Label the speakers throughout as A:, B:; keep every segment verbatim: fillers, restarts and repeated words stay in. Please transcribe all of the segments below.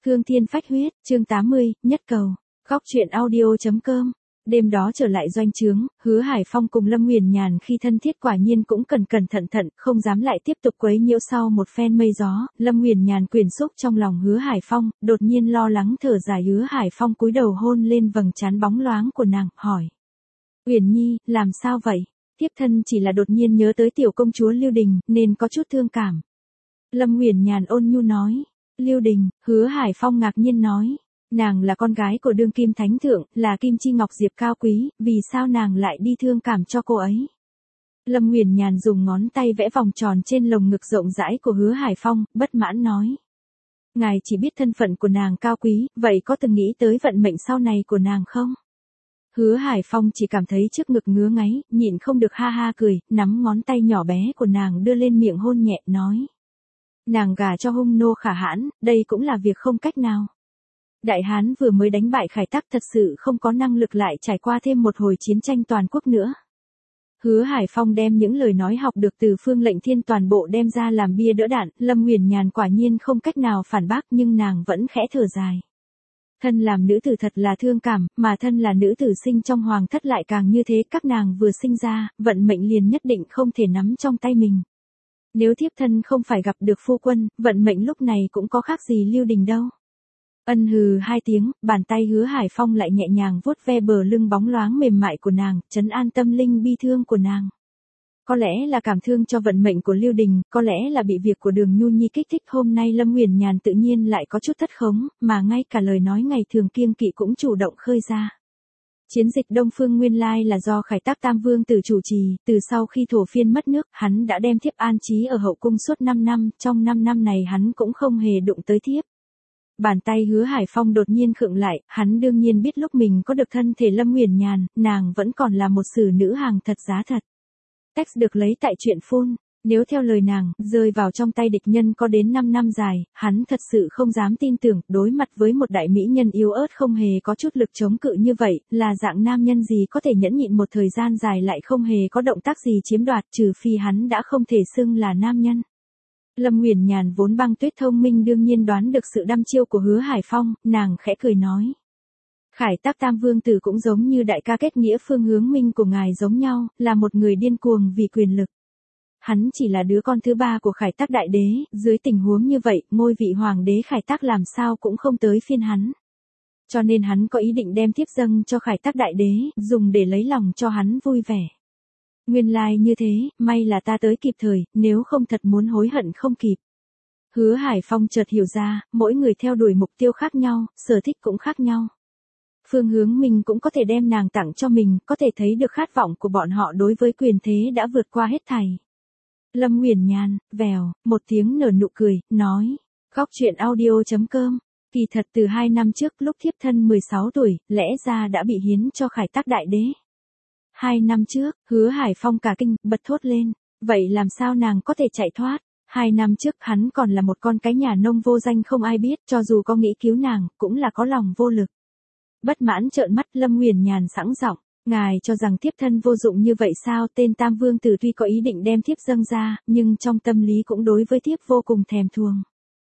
A: Thương thiên phách huyết, chương tám mươi, nhất cầu. Góc truyện audio chấm com. Đêm đó trở lại doanh trướng, Hứa Hải Phong cùng Lâm Nguyền Nhàn khi thân thiết quả nhiên cũng cẩn cẩn thận thận, không dám lại tiếp tục quấy nhiễu sau một phen mây gió. Lâm Nguyền Nhàn quyền xúc trong lòng Hứa Hải Phong, đột nhiên lo lắng thở dài. Hứa Hải Phong cúi đầu hôn lên vầng trán bóng loáng của nàng, hỏi: Uyển Nhi, làm sao vậy? Thiếp thân chỉ là đột nhiên nhớ tới tiểu công chúa Lưu Đình, nên có chút thương cảm. Lâm Nguyền Nhàn ôn nhu nói. Lưu Đình, Hứa Hải Phong ngạc nhiên nói. Nàng là con gái của đương kim thánh thượng, là Kim Chi Ngọc Diệp cao quý, vì sao nàng lại đi thương cảm cho cô ấy? Lâm Nguyền Nhàn dùng ngón tay vẽ vòng tròn trên lồng ngực rộng rãi của Hứa Hải Phong, bất mãn nói. Ngài chỉ biết thân phận của nàng cao quý, vậy có từng nghĩ tới vận mệnh sau này của nàng không? Hứa Hải Phong chỉ cảm thấy trước ngực ngứa ngáy, nhịn không được ha ha cười, nắm ngón tay nhỏ bé của nàng đưa lên miệng hôn nhẹ, nói. Nàng gả cho hung nô Khả Hãn, đây cũng là việc không cách nào. Đại Hán vừa mới đánh bại Khải Tắc, thật sự không có năng lực lại trải qua thêm một hồi chiến tranh toàn quốc nữa. Hứa Hải Phong đem những lời nói học được từ Phương Lệnh Thiên toàn bộ đem ra làm bia đỡ đạn. Lâm Nguyền Nhàn quả nhiên không cách nào phản bác, nhưng nàng vẫn khẽ thở dài. Thân làm nữ tử thật là thương cảm, mà thân là nữ tử sinh trong hoàng thất lại càng như thế. Các nàng vừa sinh ra, vận mệnh liền nhất định không thể nắm trong tay mình. Nếu thiếp thân không phải gặp được phu quân, vận mệnh lúc này cũng có khác gì Lưu Đình đâu. Ân hừ hai tiếng, bàn tay Hứa Hải Phong lại nhẹ nhàng vuốt ve bờ lưng bóng loáng mềm mại của nàng, trấn an tâm linh bi thương của nàng. Có lẽ là cảm thương cho vận mệnh của Lưu Đình, có lẽ là bị việc của Đường Nhu Nhi kích thích. Hôm nay Lâm Nguyền Nhàn tự nhiên lại có chút thất khống, mà ngay cả lời nói ngày thường kiêng kỵ cũng chủ động khơi ra. Chiến dịch Đông Phương nguyên lai là do Khải Tắc Tam Vương tử chủ trì, từ sau khi Thổ Phiên mất nước, hắn đã đem thiếp an trí ở hậu cung suốt năm năm, trong năm năm này hắn cũng không hề đụng tới thiếp. Bàn tay Hứa Hải Phong đột nhiên khựng lại, hắn đương nhiên biết lúc mình có được thân thể Lâm Nguyền Nhàn, nàng vẫn còn là một xử nữ hàng thật giá thật. Text được lấy tại truyện phun. Nếu theo lời nàng, rơi vào trong tay địch nhân có đến năm năm dài, hắn thật sự không dám tin tưởng, đối mặt với một đại mỹ nhân yếu ớt không hề có chút lực chống cự như vậy, là dạng nam nhân gì có thể nhẫn nhịn một thời gian dài lại không hề có động tác gì chiếm đoạt, trừ phi hắn đã không thể xưng là nam nhân. Lâm Nguyền Nhàn vốn băng tuyết thông minh đương nhiên đoán được sự đăm chiêu của Hứa Hải Phong, nàng khẽ cười nói. Khải Tắc Tam Vương tử cũng giống như đại ca kết nghĩa Phương Hướng Minh của ngài giống nhau, là một người điên cuồng vì quyền lực. Hắn chỉ là đứa con thứ ba của Khải Tắc đại đế, dưới tình huống như vậy, ngôi vị hoàng đế Khải Tắc làm sao cũng không tới phiên hắn. Cho nên hắn có ý định đem thiếp dâng cho Khải Tắc đại đế, dùng để lấy lòng cho hắn vui vẻ. Nguyên lai like như thế, may là ta tới kịp thời, nếu không thật muốn hối hận không kịp. Hứa Hải Phong chợt hiểu ra, mỗi người theo đuổi mục tiêu khác nhau, sở thích cũng khác nhau. Phương Hướng Minh cũng có thể đem nàng tặng cho mình, có thể thấy được khát vọng của bọn họ đối với quyền thế đã vượt qua hết thảy. Lâm Nguyền Nhàn, vèo, một tiếng nở nụ cười, nói. Góc truyện audio chấm com. Kỳ thật từ hai năm trước lúc thiếp thân mười sáu tuổi, lẽ ra đã bị hiến cho Khải Tắc đại đế. Hai năm trước, Hứa Hải Phong cả kinh, bật thốt lên. Vậy làm sao nàng có thể chạy thoát? Hai năm trước hắn còn là một con cái nhà nông vô danh không ai biết, cho dù có nghĩ cứu nàng, cũng là có lòng vô lực. Bất mãn trợn mắt. Lâm Nguyền Nhàn sẵn giọng. Ngài cho rằng thiếp thân vô dụng như vậy sao? Tên Tam Vương tử tuy có ý định đem thiếp dâng ra, nhưng trong tâm lý cũng đối với thiếp vô cùng thèm thuồng.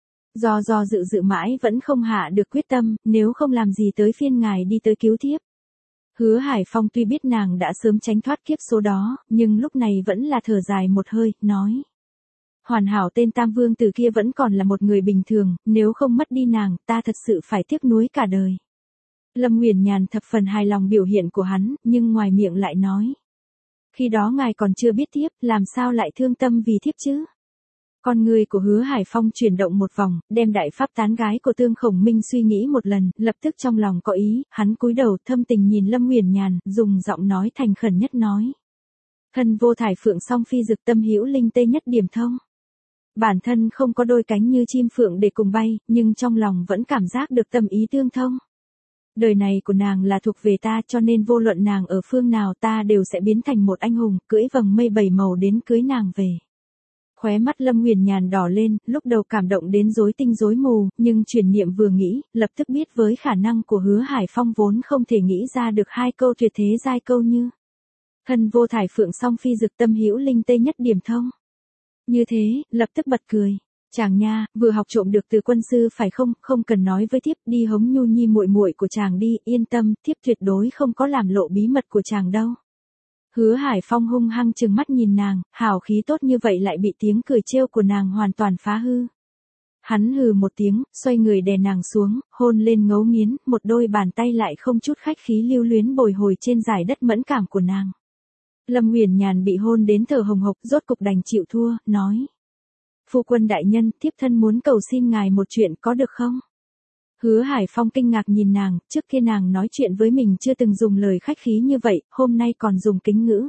A: Do do dự dự mãi vẫn không hạ được quyết tâm, nếu không làm gì tới phiên ngài đi tới cứu thiếp. Hứa Hải Phong tuy biết nàng đã sớm tránh thoát kiếp số đó, nhưng lúc này vẫn là thở dài một hơi, nói. Hoàn hảo tên Tam Vương tử kia vẫn còn là một người bình thường, nếu không mất đi nàng, ta thật sự phải tiếc nuối cả đời. Lâm Nguyền Nhàn thập phần hài lòng biểu hiện của hắn, nhưng ngoài miệng lại nói. Khi đó ngài còn chưa biết thiếp, làm sao lại thương tâm vì thiếp chứ? Con người của Hứa Hải Phong chuyển động một vòng, đem đại pháp tán gái của Tương Khổng Minh suy nghĩ một lần, lập tức trong lòng có ý, hắn cúi đầu thâm tình nhìn Lâm Nguyền Nhàn, dùng giọng nói thành khẩn nhất nói. Thân vô thải phượng song phi dực tâm hữu linh tê nhất điểm thông. Bản thân không có đôi cánh như chim phượng để cùng bay, nhưng trong lòng vẫn cảm giác được tâm ý tương thông. Đời này của nàng là thuộc về ta, cho nên vô luận nàng ở phương nào ta đều sẽ biến thành một anh hùng, cưỡi vầng mây bảy màu đến cưới nàng về. Khóe mắt Lâm Nguyền Nhàn đỏ lên, lúc đầu cảm động đến rối tinh rối mù, nhưng chuyển niệm vừa nghĩ, lập tức biết với khả năng của Hứa Hải Phong vốn không thể nghĩ ra được hai câu tuyệt thế giai câu như. Thân vô thải phượng song phi dực tâm hữu linh tê nhất điểm thông. Như thế, lập tức bật cười. Chàng nha, vừa học trộm được từ quân sư phải không, không cần nói với thiếp, đi hống Nhu Nhi muội muội của chàng đi, yên tâm, thiếp tuyệt đối không có làm lộ bí mật của chàng đâu. Hứa Hải Phong hung hăng trừng mắt nhìn nàng, hào khí tốt như vậy lại bị tiếng cười trêu của nàng hoàn toàn phá hư. Hắn hừ một tiếng, xoay người đè nàng xuống, hôn lên ngấu nghiến, một đôi bàn tay lại không chút khách khí lưu luyến bồi hồi trên dải đất mẫn cảm của nàng. Lâm Huyền Nhàn bị hôn đến thở hồng hộc, rốt cục đành chịu thua, nói. Phu quân đại nhân, thiếp thân muốn cầu xin ngài một chuyện có được không? Hứa Hải Phong kinh ngạc nhìn nàng, trước kia nàng nói chuyện với mình chưa từng dùng lời khách khí như vậy, hôm nay còn dùng kính ngữ.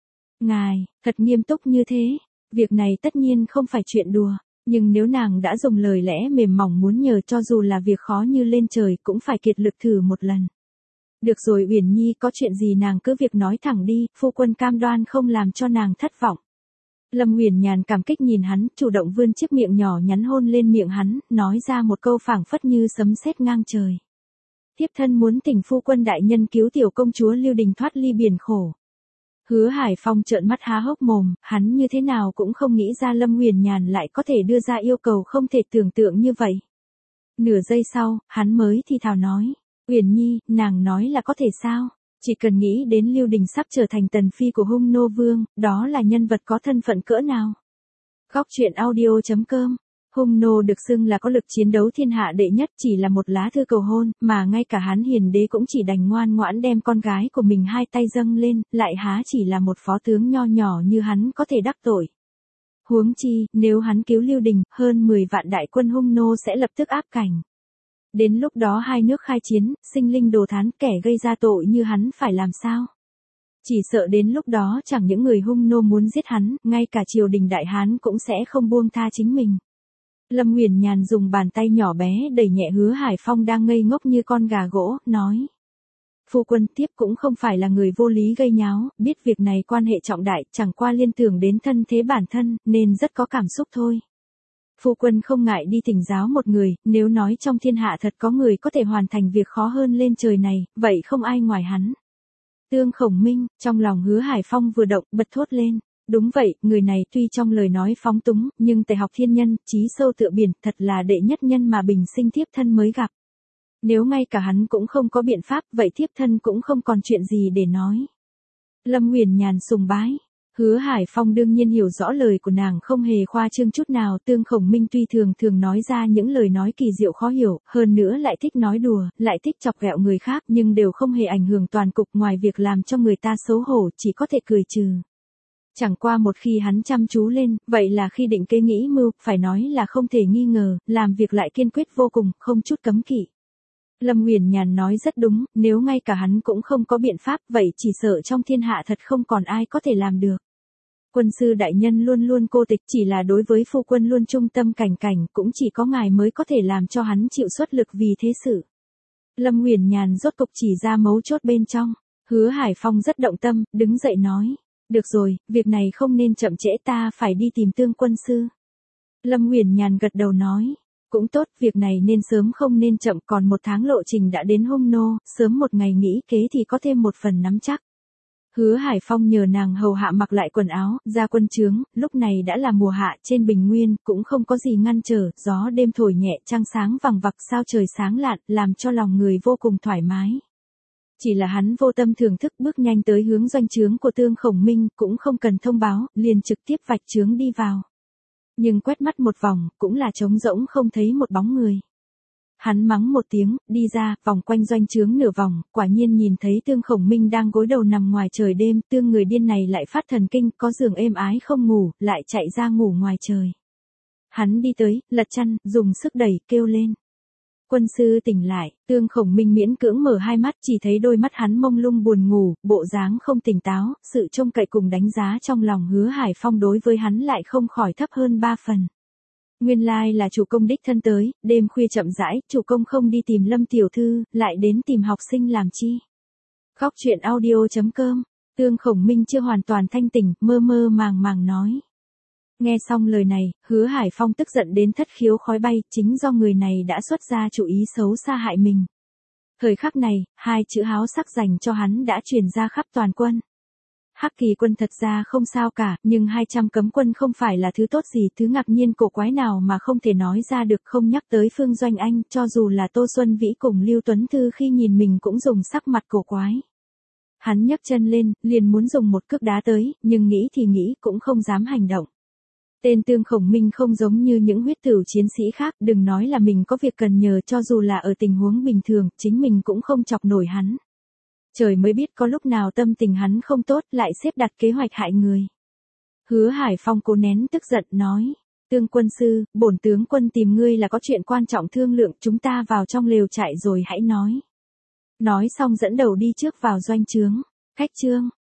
A: Ngài, thật nghiêm túc như thế, việc này tất nhiên không phải chuyện đùa, nhưng nếu nàng đã dùng lời lẽ mềm mỏng muốn nhờ cho dù là việc khó như lên trời cũng phải kiệt lực thử một lần. Được rồi Uyển Nhi, có chuyện gì nàng cứ việc nói thẳng đi, phu quân cam đoan không làm cho nàng thất vọng. Lâm Huyền Nhàn cảm kích nhìn hắn, chủ động vươn chiếc miệng nhỏ nhắn hôn lên miệng hắn, nói ra một câu phảng phất như sấm sét ngang trời. Thiếp thân muốn thỉnh phu quân đại nhân cứu tiểu công chúa Lưu Đình thoát ly biển khổ. Hứa Hải Phong trợn mắt há hốc mồm, hắn như thế nào cũng không nghĩ ra Lâm Huyền Nhàn lại có thể đưa ra yêu cầu không thể tưởng tượng như vậy. Nửa giây sau, hắn mới thì thào nói, Uyển Nhi, nàng nói là có thể sao? Chỉ cần nghĩ đến Lưu Đình sắp trở thành tần phi của Hung Nô Vương, đó là nhân vật có thân phận cỡ nào? Góc truyện audio chấm com. Hung Nô được xưng là có lực chiến đấu thiên hạ đệ nhất, chỉ là một lá thư cầu hôn, mà ngay cả Hán Hiền Đế cũng chỉ đành ngoan ngoãn đem con gái của mình hai tay dâng lên, lại há chỉ là một phó tướng nho nhỏ như hắn có thể đắc tội. Huống chi, nếu hắn cứu Lưu Đình, hơn mười vạn đại quân Hung Nô sẽ lập tức áp cảnh. Đến lúc đó hai nước khai chiến, sinh linh đồ thán, kẻ gây ra tội như hắn phải làm sao? Chỉ sợ đến lúc đó chẳng những người Hung Nô muốn giết hắn, ngay cả triều đình Đại Hán cũng sẽ không buông tha chính mình. Lâm Huyền Nhàn dùng bàn tay nhỏ bé đẩy nhẹ Hứa Hải Phong đang ngây ngốc như con gà gỗ, nói. Phu quân tiếp cũng không phải là người vô lý gây nháo, biết việc này quan hệ trọng đại, chẳng qua liên tưởng đến thân thế bản thân, nên rất có cảm xúc thôi. Phu quân không ngại đi thỉnh giáo một người, nếu nói trong thiên hạ thật có người có thể hoàn thành việc khó hơn lên trời này, vậy không ai ngoài hắn. Tương Khổng Minh, trong lòng Hứa Hải Phong vừa động, bật thốt lên. Đúng vậy, người này tuy trong lời nói phóng túng, nhưng tài học thiên nhân, trí sâu tựa biển, thật là đệ nhất nhân mà bình sinh thiếp thân mới gặp. Nếu ngay cả hắn cũng không có biện pháp, vậy thiếp thân cũng không còn chuyện gì để nói. Lâm Huyền Nhàn sùng bái. Hứa Hải Phong đương nhiên hiểu rõ lời của nàng không hề khoa trương chút nào, Tương Khổng Minh tuy thường thường nói ra những lời nói kỳ diệu khó hiểu, hơn nữa lại thích nói đùa, lại thích chọc ghẹo người khác, nhưng đều không hề ảnh hưởng toàn cục, ngoài việc làm cho người ta xấu hổ, chỉ có thể cười trừ. Chẳng qua một khi hắn chăm chú lên, vậy là khi định kế nghĩ mưu, phải nói là không thể nghi ngờ, làm việc lại kiên quyết vô cùng, không chút cấm kỵ. Lâm Huyền Nhàn nói rất đúng, nếu ngay cả hắn cũng không có biện pháp, vậy chỉ sợ trong thiên hạ thật không còn ai có thể làm được. Quân sư đại nhân luôn luôn cô tịch, chỉ là đối với phu quân luôn trung tâm cảnh cảnh, cũng chỉ có ngài mới có thể làm cho hắn chịu xuất lực vì thế sự. Lâm Huyền Nhàn rốt cục chỉ ra mấu chốt bên trong. Hứa Hải Phong rất động tâm, đứng dậy nói. Được rồi, việc này không nên chậm trễ, ta phải đi tìm Tương quân sư. Lâm Huyền Nhàn gật đầu nói. Cũng tốt, việc này nên sớm không nên chậm, còn một tháng lộ trình đã đến Hung Nô, sớm một ngày nghĩ kế thì có thêm một phần nắm chắc. Hứa Hải Phong nhờ nàng hầu hạ mặc lại quần áo, ra quân trướng, lúc này đã là mùa hạ, trên bình nguyên, cũng không có gì ngăn trở, gió đêm thổi nhẹ, trăng sáng vằng vặc, sao trời sáng lạn, làm cho lòng người vô cùng thoải mái. Chỉ là hắn vô tâm thưởng thức, bước nhanh tới hướng doanh trướng của Tương Khổng Minh, cũng không cần thông báo, liền trực tiếp vạch trướng đi vào. Nhưng quét mắt một vòng, cũng là trống rỗng không thấy một bóng người. Hắn mắng một tiếng, đi ra, vòng quanh doanh trướng nửa vòng, quả nhiên nhìn thấy Tương Khổng Minh đang gối đầu nằm ngoài trời đêm, Tương người điên này lại phát thần kinh, có giường êm ái không ngủ, lại chạy ra ngủ ngoài trời. Hắn đi tới, lật chăn, dùng sức đẩy, kêu lên. Quân sư tỉnh lại, Tương Khổng Minh miễn cưỡng mở hai mắt, chỉ thấy đôi mắt hắn mông lung buồn ngủ, bộ dáng không tỉnh táo, sự trông cậy cùng đánh giá trong lòng Hứa Hải Phong đối với hắn lại không khỏi thấp hơn ba phần. Nguyên lai là chủ công đích thân tới, đêm khuya chậm rãi, chủ công không đi tìm Lâm tiểu thư, lại đến tìm học sinh làm chi. Góc truyện audio chấm com. Tương Khổng Minh chưa hoàn toàn thanh tỉnh, mơ mơ màng màng nói. Nghe xong lời này, Hứa Hải Phong tức giận đến thất khiếu khói bay, chính do người này đã xuất ra chủ ý xấu xa hại mình. Thời khắc này, hai chữ háo sắc dành cho hắn đã truyền ra khắp toàn quân. Hắc Kỳ Quân thật ra không sao cả, nhưng hai trăm cấm quân không phải là thứ tốt gì, thứ ngạc nhiên cổ quái nào mà không thể nói ra được, không nhắc tới Phương Doanh Anh, cho dù là Tô Xuân Vĩ cùng Lưu Tuấn Thư khi nhìn mình cũng dùng sắc mặt cổ quái. Hắn nhấc chân lên, liền muốn dùng một cước đá tới, nhưng nghĩ thì nghĩ cũng không dám hành động. Tên Tương Khổng Minh không giống như những huyết tửu chiến sĩ khác, đừng nói là mình có việc cần nhờ, cho dù là ở tình huống bình thường, chính mình cũng không chọc nổi hắn. Trời mới biết có lúc nào tâm tình hắn không tốt, lại xếp đặt kế hoạch hại người. Hứa Hải Phong cố nén tức giận nói, Tương quân sư, bổn tướng quân tìm ngươi là có chuyện quan trọng thương lượng, chúng ta vào trong lều trại rồi hãy nói. Nói xong dẫn đầu đi trước vào doanh trướng. Khách trương,